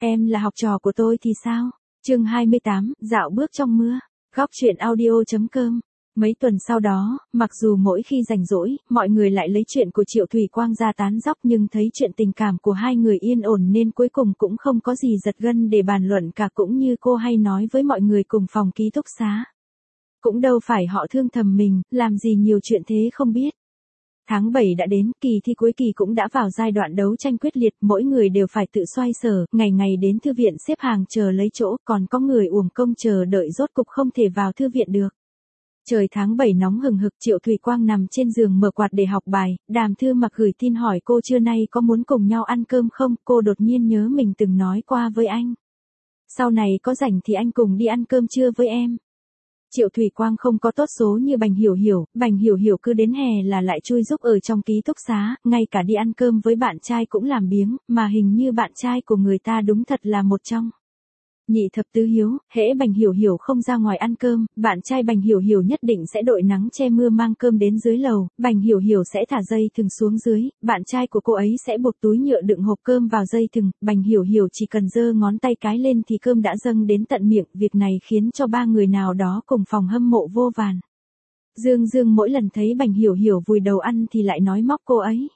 Em là học trò của tôi thì sao? Chương 28, dạo bước trong mưa. Góc truyện audio.com. Mấy tuần sau đó, mặc dù mỗi khi rảnh rỗi, mọi người lại lấy chuyện của Triệu Thủy Quang ra tán dóc, nhưng thấy chuyện tình cảm của hai người yên ổn nên cuối cùng cũng không có gì giật gân để bàn luận cả, cũng như cô hay nói với mọi người cùng phòng ký túc xá. Cũng đâu phải họ thương thầm mình, làm gì nhiều chuyện thế không biết. Tháng 7 đã đến, kỳ thi cuối kỳ cũng đã vào giai đoạn đấu tranh quyết liệt, mỗi người đều phải tự xoay sở, ngày ngày đến thư viện xếp hàng chờ lấy chỗ, còn có người uổng công chờ đợi rốt cục không thể vào thư viện được. Trời tháng 7 nóng hừng hực, Triệu Thủy Quang nằm trên giường mở quạt để học bài, Đàm Thư Mặc gửi tin hỏi cô trưa nay có muốn cùng nhau ăn cơm không, cô đột nhiên nhớ mình từng nói qua với anh. Sau này có rảnh thì anh cùng đi ăn cơm trưa với em. Triệu Thủy Quang không có tốt số như Bành Hiểu Hiểu, Bành Hiểu Hiểu cứ đến hè là lại chui rúc ở trong ký túc xá, ngay cả đi ăn cơm với bạn trai cũng làm biếng, mà hình như bạn trai của người ta đúng thật là một trong nhị thập tứ hiếu. Hễ Bành Hiểu Hiểu không ra ngoài ăn cơm, bạn trai Bành Hiểu Hiểu nhất định sẽ đội nắng che mưa mang cơm đến dưới lầu, Bành Hiểu Hiểu sẽ thả dây thừng xuống dưới, bạn trai của cô ấy sẽ buộc túi nhựa đựng hộp cơm vào dây thừng, Bành Hiểu Hiểu chỉ cần giơ ngón tay cái lên thì cơm đã dâng đến tận miệng, việc này khiến cho ba người nào đó cùng phòng hâm mộ vô vàn. Dương mỗi lần thấy Bành Hiểu Hiểu vùi đầu ăn thì lại nói móc cô ấy.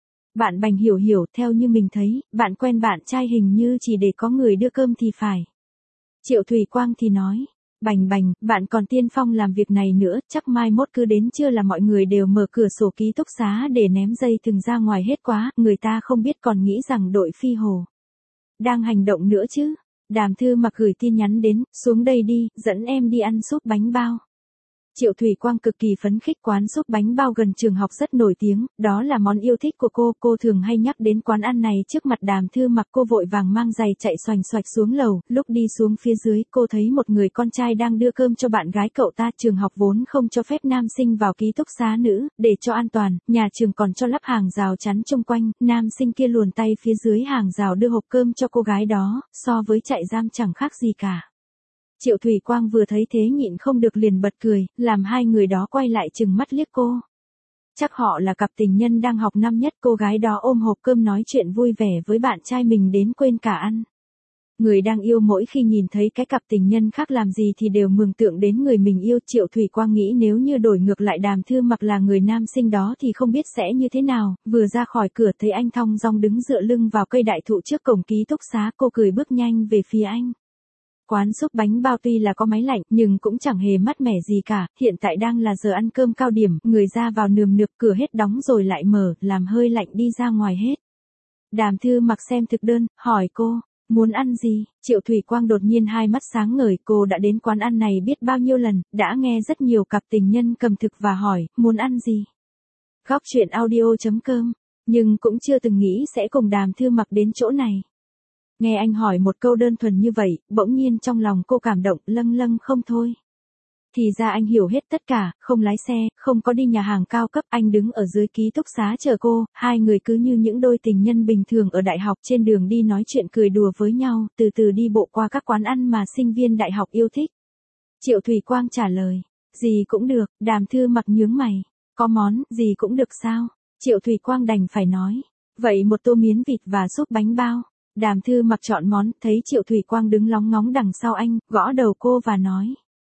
Bạn Bành Hiểu Hiểu, theo như mình thấy, bạn quen bạn trai hình như chỉ để có người đưa cơm thì phải. Triệu Thủy Quang thì nói, Bành, bạn còn tiên phong làm việc này nữa, chắc mai mốt cứ đến trưa là mọi người đều mở cửa sổ ký túc xá để ném dây thừng ra ngoài hết quá, người ta không biết còn nghĩ rằng đội Phi Hồ đang hành động nữa chứ. Đàm Thư Mặc gửi tin nhắn đến, xuống đây đi, dẫn em đi ăn súp bánh bao. Triệu Thủy Quang cực kỳ phấn khích, quán súp bánh bao gần trường học rất nổi tiếng, đó là món yêu thích của cô thường hay nhắc đến quán ăn này trước mặt Đàm Thư Mặc. Cô vội vàng mang giày chạy xoành xoạch xuống lầu, lúc đi xuống phía dưới cô thấy một người con trai đang đưa cơm cho bạn gái cậu ta. Trường học vốn không cho phép nam sinh vào ký túc xá nữ, để cho an toàn, nhà trường còn cho lắp hàng rào chắn chung quanh, nam sinh kia luồn tay phía dưới hàng rào đưa hộp cơm cho cô gái đó, so với trại giam chẳng khác gì cả. Triệu Thủy Quang vừa thấy thế nhịn không được liền bật cười, làm hai người đó quay lại trừng mắt liếc cô. Chắc họ là cặp tình nhân đang học năm nhất, cô gái đó ôm hộp cơm nói chuyện vui vẻ với bạn trai mình đến quên cả ăn. Người đang yêu mỗi khi nhìn thấy cái cặp tình nhân khác làm gì thì đều mường tượng đến người mình yêu. Triệu Thủy Quang nghĩ nếu như đổi ngược lại Đàm Thư Mặc là người nam sinh đó thì không biết sẽ như thế nào. Vừa ra khỏi cửa thấy anh thong dong đứng dựa lưng vào cây đại thụ trước cổng ký túc xá, cô cười bước nhanh về phía anh. Quán súp bánh bao tuy là có máy lạnh, nhưng cũng chẳng hề mát mẻ gì cả, hiện tại đang là giờ ăn cơm cao điểm, người ra vào nườm nượp, cửa hết đóng rồi lại mở, làm hơi lạnh đi ra ngoài hết. Đàm Thư Mặc xem thực đơn, hỏi cô, muốn ăn gì? Triệu Thủy Quang đột nhiên hai mắt sáng ngời, cô đã đến quán ăn này biết bao nhiêu lần, đã nghe rất nhiều cặp tình nhân cầm thực và hỏi, muốn ăn gì? Góc truyện audio.com, nhưng cũng chưa từng nghĩ sẽ cùng Đàm Thư Mặc đến chỗ này. Nghe anh hỏi một câu đơn thuần như vậy, bỗng nhiên trong lòng cô cảm động lâng lâng không thôi. Thì ra anh hiểu hết tất cả, không lái xe, không có đi nhà hàng cao cấp, anh đứng ở dưới ký túc xá chờ cô, hai người cứ như những đôi tình nhân bình thường ở đại học, trên đường đi nói chuyện cười đùa với nhau, từ từ đi bộ qua các quán ăn mà sinh viên đại học yêu thích. Triệu Thủy Quang trả lời, gì cũng được. Đàm Thư Mặc nhướng mày, có món gì cũng được sao? Triệu Thủy Quang đành phải nói, vậy một tô miến vịt và súp bánh bao. Đàm Thư Mặc chọn món, thấy Triệu Thủy Quang đứng lóng ngóng đằng sau anh, gõ đầu cô và nói,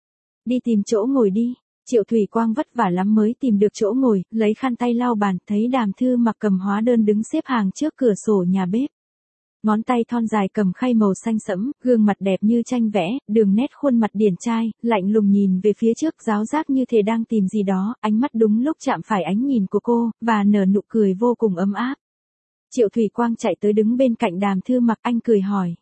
đi tìm chỗ ngồi đi. Triệu Thủy Quang vất vả lắm mới tìm được chỗ ngồi, lấy khăn tay lau bàn, thấy Đàm Thư Mặc cầm hóa đơn đứng xếp hàng trước cửa sổ nhà bếp. Ngón tay thon dài cầm khay màu xanh sẫm, gương mặt đẹp như tranh vẽ, đường nét khuôn mặt điển trai, lạnh lùng nhìn về phía trước ráo rác như thể đang tìm gì đó, ánh mắt đúng lúc chạm phải ánh nhìn của cô, và nở nụ cười vô cùng ấm áp. Triệu Thủy Quang chạy tới đứng bên cạnh Đàm Thư Mặc, anh cười hỏi,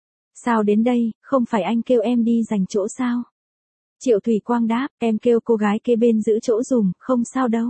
sao đến đây, không phải anh kêu em đi giành chỗ sao? Triệu Thủy Quang đáp, em kêu cô gái kế bên giữ chỗ dùm, không sao đâu.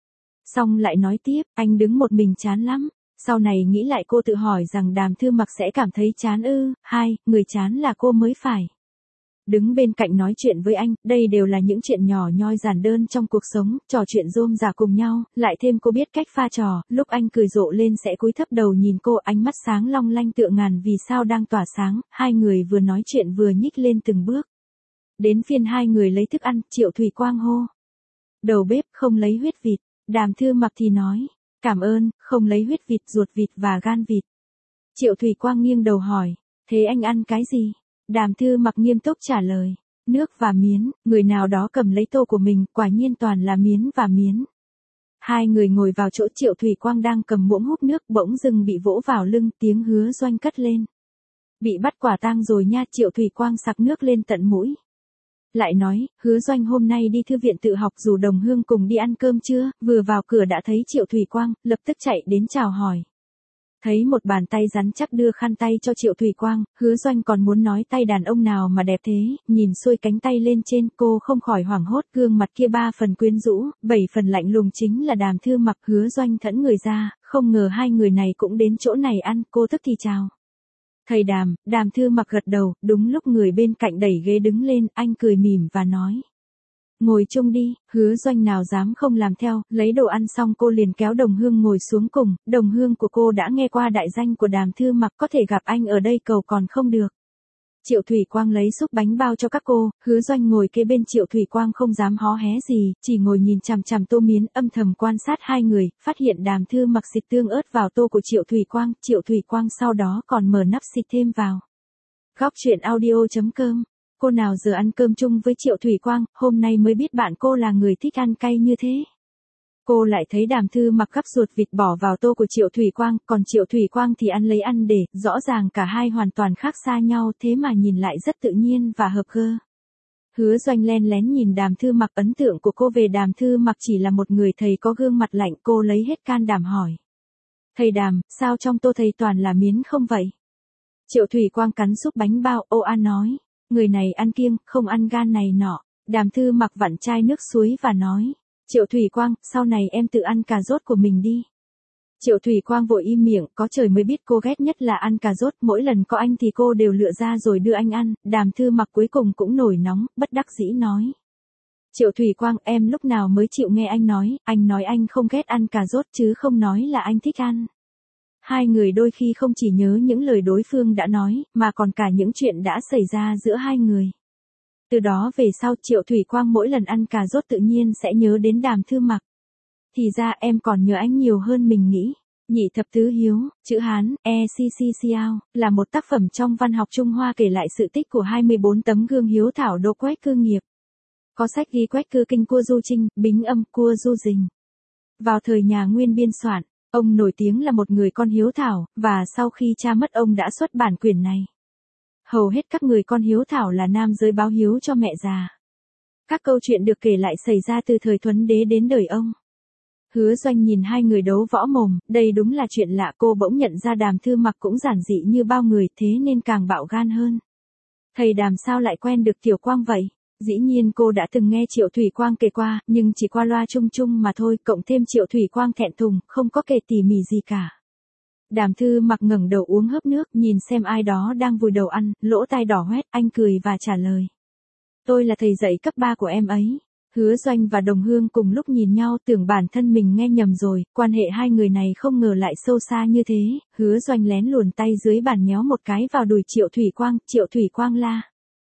Xong lại nói tiếp, anh đứng một mình chán lắm. Sau này nghĩ lại cô tự hỏi rằng Đàm Thư Mặc sẽ cảm thấy chán ư, người chán là cô mới phải. Đứng bên cạnh nói chuyện với anh, đây đều là những chuyện nhỏ nhoi giản đơn trong cuộc sống, trò chuyện rôm rả cùng nhau, lại thêm cô biết cách pha trò, lúc anh cười rộ lên sẽ cúi thấp đầu nhìn cô, ánh mắt sáng long lanh tựa ngàn vì sao đang tỏa sáng, hai người vừa nói chuyện vừa nhích lên từng bước. Đến phiên hai người lấy thức ăn, Triệu Thủy Quang hô, đầu bếp không lấy huyết vịt. Đàm Thư Mặc thì nói, cảm ơn, không lấy huyết vịt, ruột vịt và gan vịt. Triệu Thủy Quang nghiêng đầu hỏi, Thế anh ăn cái gì? Đàm Thư Mặc nghiêm túc trả lời. Nước và miến, người nào đó cầm lấy tô của mình, quả nhiên toàn là miến và miến. Hai người ngồi vào chỗ Triệu Thủy Quang đang cầm muỗng húp nước bỗng dưng bị vỗ vào lưng, tiếng Hứa Doanh cất lên. Bị bắt quả tang rồi nha. Triệu Thủy Quang sặc nước lên tận mũi. Lại nói, Hứa Doanh hôm nay đi thư viện tự học rủ Đồng Hương cùng đi ăn cơm chưa, vừa vào cửa đã thấy Triệu Thủy Quang, lập tức chạy đến chào hỏi. Thấy một bàn tay rắn chắc đưa khăn tay cho Triệu Thủy Quang, Hứa Doanh còn muốn nói tay đàn ông nào mà đẹp thế, nhìn xuôi cánh tay lên trên cô không khỏi hoảng hốt, gương mặt kia 3 phần quyến rũ, 7 phần lạnh lùng chính là Đàm Thư Mặc. Hứa Doanh thẫn người ra, không ngờ hai người này cũng đến chỗ này ăn, cô tức thì chào. Thầy Đàm. Đàm Thư Mặc gật đầu, đúng lúc người bên cạnh đẩy ghế đứng lên, anh cười mỉm và nói. Ngồi chung đi. Hứa Doanh nào dám không làm theo, lấy đồ ăn xong cô liền kéo Đồng Hương ngồi xuống cùng, Đồng Hương của cô đã nghe qua đại danh của Đàm Thư Mặc, có thể gặp anh ở đây cầu còn không được. Triệu Thủy Quang lấy xúc bánh bao cho các cô, Hứa Doanh ngồi kế bên Triệu Thủy Quang không dám hó hé gì, chỉ ngồi nhìn chằm chằm tô miến, âm thầm quan sát hai người, phát hiện Đàm Thư Mặc xịt tương ớt vào tô của Triệu Thủy Quang sau đó còn mở nắp xịt thêm vào. Góc truyện audio.com. Cô nào giờ ăn cơm chung với Triệu Thủy Quang, hôm nay mới biết bạn cô là người thích ăn cay như thế. Cô lại thấy Đàm Thư Mặc gắp ruột vịt bỏ vào tô của Triệu Thủy Quang, còn Triệu Thủy Quang thì ăn lấy ăn để, rõ ràng cả hai hoàn toàn khác xa nhau, thế mà nhìn lại rất tự nhiên và hợp gơ. Hứa Doanh len lén nhìn Đàm Thư Mặc, ấn tượng của cô về Đàm Thư Mặc chỉ là một người thầy có gương mặt lạnh, cô lấy hết can đảm hỏi. Thầy Đàm, sao trong tô thầy toàn là miến không vậy? Triệu Thủy Quang cắn xúc bánh bao, ô an nói. Người này ăn kiêng, không ăn gan này nọ. Đàm Thư Mặc vặn chai nước suối và nói. Triệu Thủy Quang, sau này em tự ăn cà rốt của mình đi. Triệu Thủy Quang vội im miệng, có trời mới biết cô ghét nhất là ăn cà rốt, mỗi lần có anh thì cô đều lựa ra rồi đưa anh ăn. Đàm Thư Mặc cuối cùng cũng nổi nóng, bất đắc dĩ nói. Triệu Thủy Quang, em lúc nào mới chịu nghe anh nói anh không ghét ăn cà rốt chứ không nói là anh thích ăn. Hai người đôi khi không chỉ nhớ những lời đối phương đã nói, mà còn cả những chuyện đã xảy ra giữa hai người. Từ đó về sau Triệu Thủy Quang mỗi lần ăn cà rốt tự nhiên sẽ nhớ đến Đàm Thư Mặc. Thì ra em còn nhớ anh nhiều hơn mình nghĩ. Nhị thập tứ hiếu, chữ Hán, Xiao, là một tác phẩm trong văn học Trung Hoa kể lại sự tích của 24 tấm gương hiếu thảo đô quét cư nghiệp. Có sách ghi quét cư kinh cua du trinh, bính âm cua du dình. Vào thời nhà Nguyên biên soạn, ông nổi tiếng là một người con hiếu thảo, và sau khi cha mất ông đã xuất bản quyển này. Hầu hết các người con hiếu thảo là nam giới báo hiếu cho mẹ già. Các câu chuyện được kể lại xảy ra từ thời Thuấn Đế đến đời ông. Hứa Doanh nhìn hai người đấu võ mồm, đây đúng là chuyện lạ, cô bỗng nhận ra Đàm Thư Mặc cũng giản dị như bao người, thế nên càng bạo gan hơn. Thầy Đàm sao lại quen được Tiểu Quang vậy? Dĩ nhiên cô đã từng nghe Triệu Thủy Quang kể qua, nhưng chỉ qua loa chung chung mà thôi, cộng thêm Triệu Thủy Quang thẹn thùng, không có kể tỉ mỉ gì cả. Đàm Thư Mặc ngẩng đầu uống hớp nước, nhìn xem ai đó đang vùi đầu ăn, lỗ tai đỏ hoét, anh cười và trả lời. Tôi là thầy dạy cấp 3 của em ấy. Hứa Doanh và Đồng Hương cùng lúc nhìn nhau, tưởng bản thân mình nghe nhầm rồi, quan hệ hai người này không ngờ lại sâu xa như thế. Hứa Doanh lén luồn tay dưới bàn nhéo một cái vào đùi Triệu Thủy Quang la.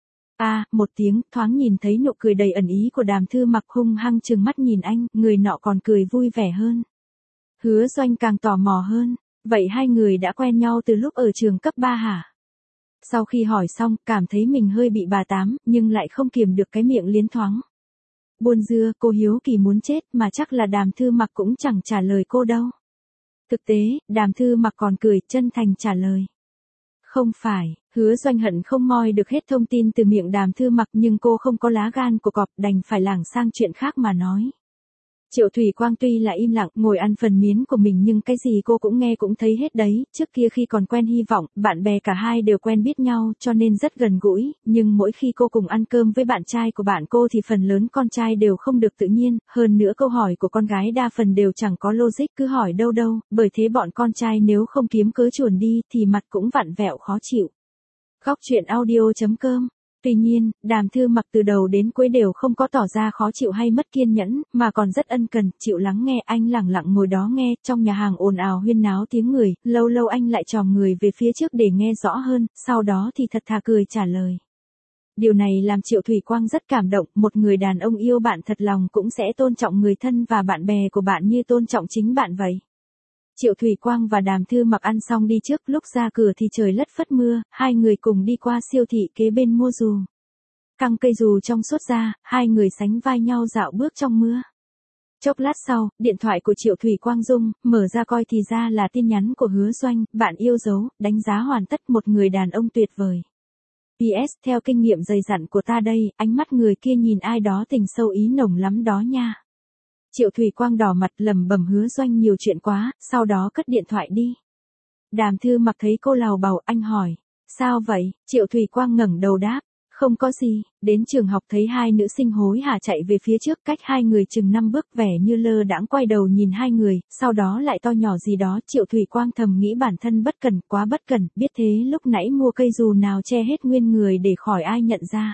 Một tiếng, thoáng nhìn thấy nụ cười đầy ẩn ý của Đàm Thư Mặc, hung hăng trừng mắt nhìn anh, người nọ còn cười vui vẻ hơn. Hứa Doanh càng tò mò hơn, vậy hai người đã quen nhau từ lúc ở trường cấp 3 hả? Sau khi hỏi xong, cảm thấy mình hơi bị bà tám, nhưng lại không kiềm được cái miệng liến thoáng. Buôn dưa, cô hiếu kỳ muốn chết, mà chắc là Đàm Thư Mặc cũng chẳng trả lời cô đâu. Thực tế, Đàm Thư Mặc còn cười, chân thành trả lời. Không phải. Hứa Doanh hận không moi được hết thông tin từ miệng Đàm Thư Mặc, nhưng cô không có lá gan của cọp, đành phải lảng sang chuyện khác mà nói. Triệu Thủy Quang tuy là im lặng, ngồi ăn phần miến của mình nhưng cái gì cô cũng nghe cũng thấy hết đấy, trước kia khi còn quen Hy Vọng, bạn bè cả hai đều quen biết nhau cho nên rất gần gũi, nhưng mỗi khi cô cùng ăn cơm với bạn trai của bạn cô thì phần lớn con trai đều không được tự nhiên, hơn nữa câu hỏi của con gái đa phần đều chẳng có logic, cứ hỏi đâu, bởi thế bọn con trai nếu không kiếm cớ chuồn đi thì mặt cũng vặn vẹo khó chịu. Góc truyện audio.com. Tuy nhiên, Đàm Thư Mặc từ đầu đến cuối đều không có tỏ ra khó chịu hay mất kiên nhẫn, mà còn rất ân cần, chịu lắng nghe. Anh lẳng lặng ngồi đó nghe, trong nhà hàng ồn ào huyên náo tiếng người, lâu lâu anh lại chòm người về phía trước để nghe rõ hơn, sau đó thì thật thà cười trả lời. Điều này làm Triệu Thủy Quang rất cảm động, một người đàn ông yêu bạn thật lòng cũng sẽ tôn trọng người thân và bạn bè của bạn như tôn trọng chính bạn vậy. Triệu Thủy Quang và Đàm Thư Mặc ăn xong đi trước, lúc ra cửa thì trời lất phất mưa, hai người cùng đi qua siêu thị kế bên mua dù. Căng cây dù trong suốt ra, hai người sánh vai nhau dạo bước trong mưa. Chốc lát sau, điện thoại của Triệu Thủy Quang rung, mở ra coi thì ra là tin nhắn của Hứa Doanh, bạn yêu dấu, đánh giá hoàn tất, một người đàn ông tuyệt vời. PS, theo kinh nghiệm dày dặn của ta đây, ánh mắt người kia nhìn ai đó tình sâu ý nồng lắm đó nha. Triệu Thủy Quang đỏ mặt lẩm bẩm Hứa Doanh nhiều chuyện quá, sau đó cất điện thoại đi. Đàm Thư Mặc thấy cô lào bào, anh hỏi, sao vậy? Triệu Thủy Quang ngẩng đầu đáp, không có gì. Đến trường học thấy hai nữ sinh hối hả chạy về phía trước, cách hai người chừng 5 bước, vẻ như lơ đãng quay đầu nhìn hai người, sau đó lại to nhỏ gì đó. Triệu Thủy Quang thầm nghĩ bản thân bất cẩn, quá bất cẩn, biết thế lúc nãy mua cây dù nào che hết nguyên người để khỏi ai nhận ra.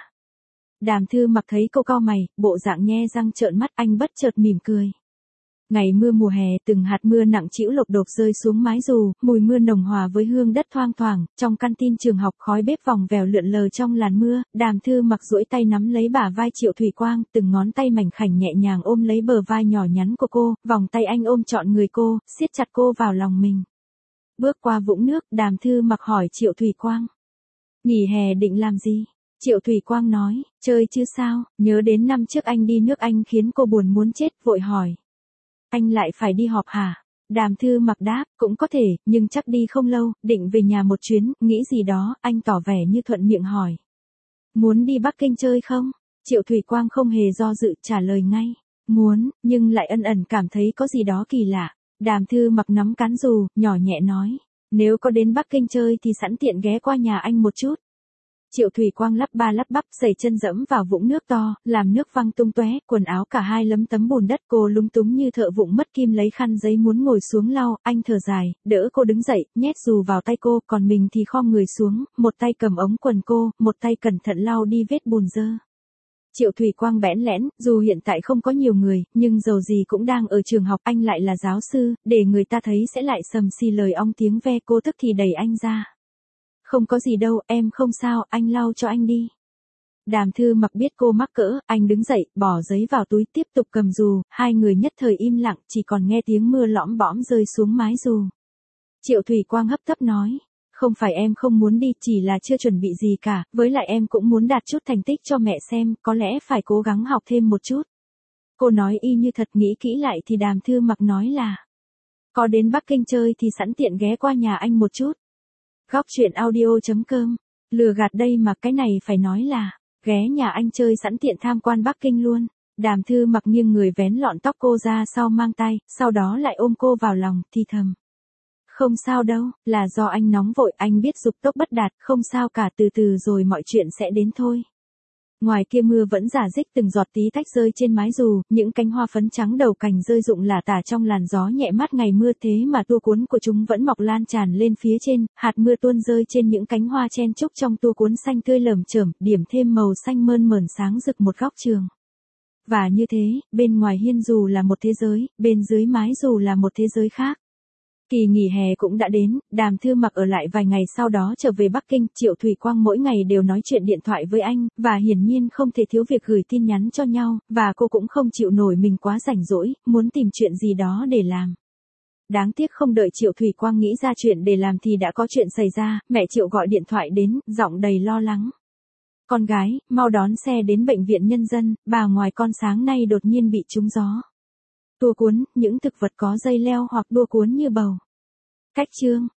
Đàm Thư Mặc thấy cô cau mày, bộ dạng nhe răng trợn mắt, anh bất chợt mỉm cười. Ngày mưa mùa hè, từng hạt mưa nặng trĩu lộc độc rơi xuống mái dù, mùi mưa nồng hòa với hương đất thoang thoảng, trong căn tin trường học khói bếp vòng vèo lượn lờ trong làn mưa. Đàm Thư Mặc duỗi tay nắm lấy bả vai Triệu Thủy Quang, từng ngón tay mảnh khảnh nhẹ nhàng ôm lấy bờ vai nhỏ nhắn của cô, vòng tay anh ôm trọn người cô, siết chặt cô vào lòng mình. Bước qua vũng nước, Đàm Thư Mặc hỏi Triệu Thủy Quang, nghỉ hè định làm gì? Triệu Thủy Quang nói, chơi chứ sao, nhớ đến năm trước anh đi nước Anh khiến cô buồn muốn chết, vội hỏi. Anh lại phải đi họp hả? Đàm Thư Mặc đáp, cũng có thể, nhưng chắc đi không lâu, định về nhà một chuyến, nghĩ gì đó, anh tỏ vẻ như thuận miệng hỏi. Muốn đi Bắc Kinh chơi không? Triệu Thủy Quang không hề do dự, trả lời ngay. Muốn, nhưng lại ẩn ẩn cảm thấy có gì đó kỳ lạ. Đàm Thư Mặc nắm cán dù, nhỏ nhẹ nói. Nếu có đến Bắc Kinh chơi thì sẵn tiện ghé qua nhà anh một chút. Triệu Thủy Quang lắp ba lắp bắp, giày chân dẫm vào vũng nước to, làm nước văng tung tóe, quần áo cả hai lấm tấm bùn đất. Cô lúng túng như thợ vụng mất kim lấy khăn giấy muốn ngồi xuống lau, anh thở dài, đỡ cô đứng dậy, nhét dù vào tay cô, còn mình thì khom người xuống, một tay cầm ống quần cô, một tay cẩn thận lau đi vết bùn dơ. Triệu Thủy Quang bẽn lẽn, dù hiện tại không có nhiều người, nhưng dầu gì cũng đang ở trường học, anh lại là giáo sư, để người ta thấy sẽ lại sầm xì lời ong tiếng ve. Cô tức thì đẩy anh ra. Không có gì đâu, em không sao, anh lau cho anh đi. Đàm Thư Mặc biết cô mắc cỡ, anh đứng dậy, bỏ giấy vào túi, tiếp tục cầm dù, hai người nhất thời im lặng, chỉ còn nghe tiếng mưa lõm bõm rơi xuống mái dù. Triệu Thủy Quang hấp tấp nói, không phải em không muốn đi, chỉ là chưa chuẩn bị gì cả, với lại em cũng muốn đạt chút thành tích cho mẹ xem, có lẽ phải cố gắng học thêm một chút. Cô nói y như thật, nghĩ kỹ lại thì Đàm Thư Mặc nói là, có đến Bắc Kinh chơi thì sẵn tiện ghé qua nhà anh một chút. Góc truyện audio.com, lừa gạt đây mà, cái này phải nói là, ghé nhà anh chơi sẵn tiện tham quan Bắc Kinh luôn. Đàm Thư Mặc nghiêng người vén lọn tóc cô ra sau mang tay, sau đó lại ôm cô vào lòng, thì thầm. Không sao đâu, là do anh nóng vội, anh biết dục tốc bất đạt, không sao cả, từ từ rồi mọi chuyện sẽ đến thôi. Ngoài kia mưa vẫn rả rích, từng giọt tí tách rơi trên mái dù, những cánh hoa phấn trắng đầu cành rơi rụng lả tả trong làn gió nhẹ mát ngày mưa, thế mà tua cuốn của chúng vẫn mọc lan tràn lên phía trên, hạt mưa tuôn rơi trên những cánh hoa chen chúc trong tua cuốn xanh tươi lởm chởm, điểm thêm màu xanh mơn mởn sáng rực một góc trường. Và như thế, bên ngoài hiên dù là một thế giới, bên dưới mái dù là một thế giới khác. Kỳ nghỉ hè cũng đã đến, Đàm Thư Mặc ở lại vài ngày sau đó trở về Bắc Kinh. Triệu Thủy Quang mỗi ngày đều nói chuyện điện thoại với anh, và hiển nhiên không thể thiếu việc gửi tin nhắn cho nhau, và cô cũng không chịu nổi mình quá rảnh rỗi, muốn tìm chuyện gì đó để làm. Đáng tiếc không đợi Triệu Thủy Quang nghĩ ra chuyện để làm thì đã có chuyện xảy ra, mẹ Triệu gọi điện thoại đến, giọng đầy lo lắng. Con gái, mau đón xe đến bệnh viện nhân dân, bà ngoài con sáng nay đột nhiên bị trúng gió. Tua cuốn, những thực vật có dây leo hoặc đua cuốn như bầu. Cách chương.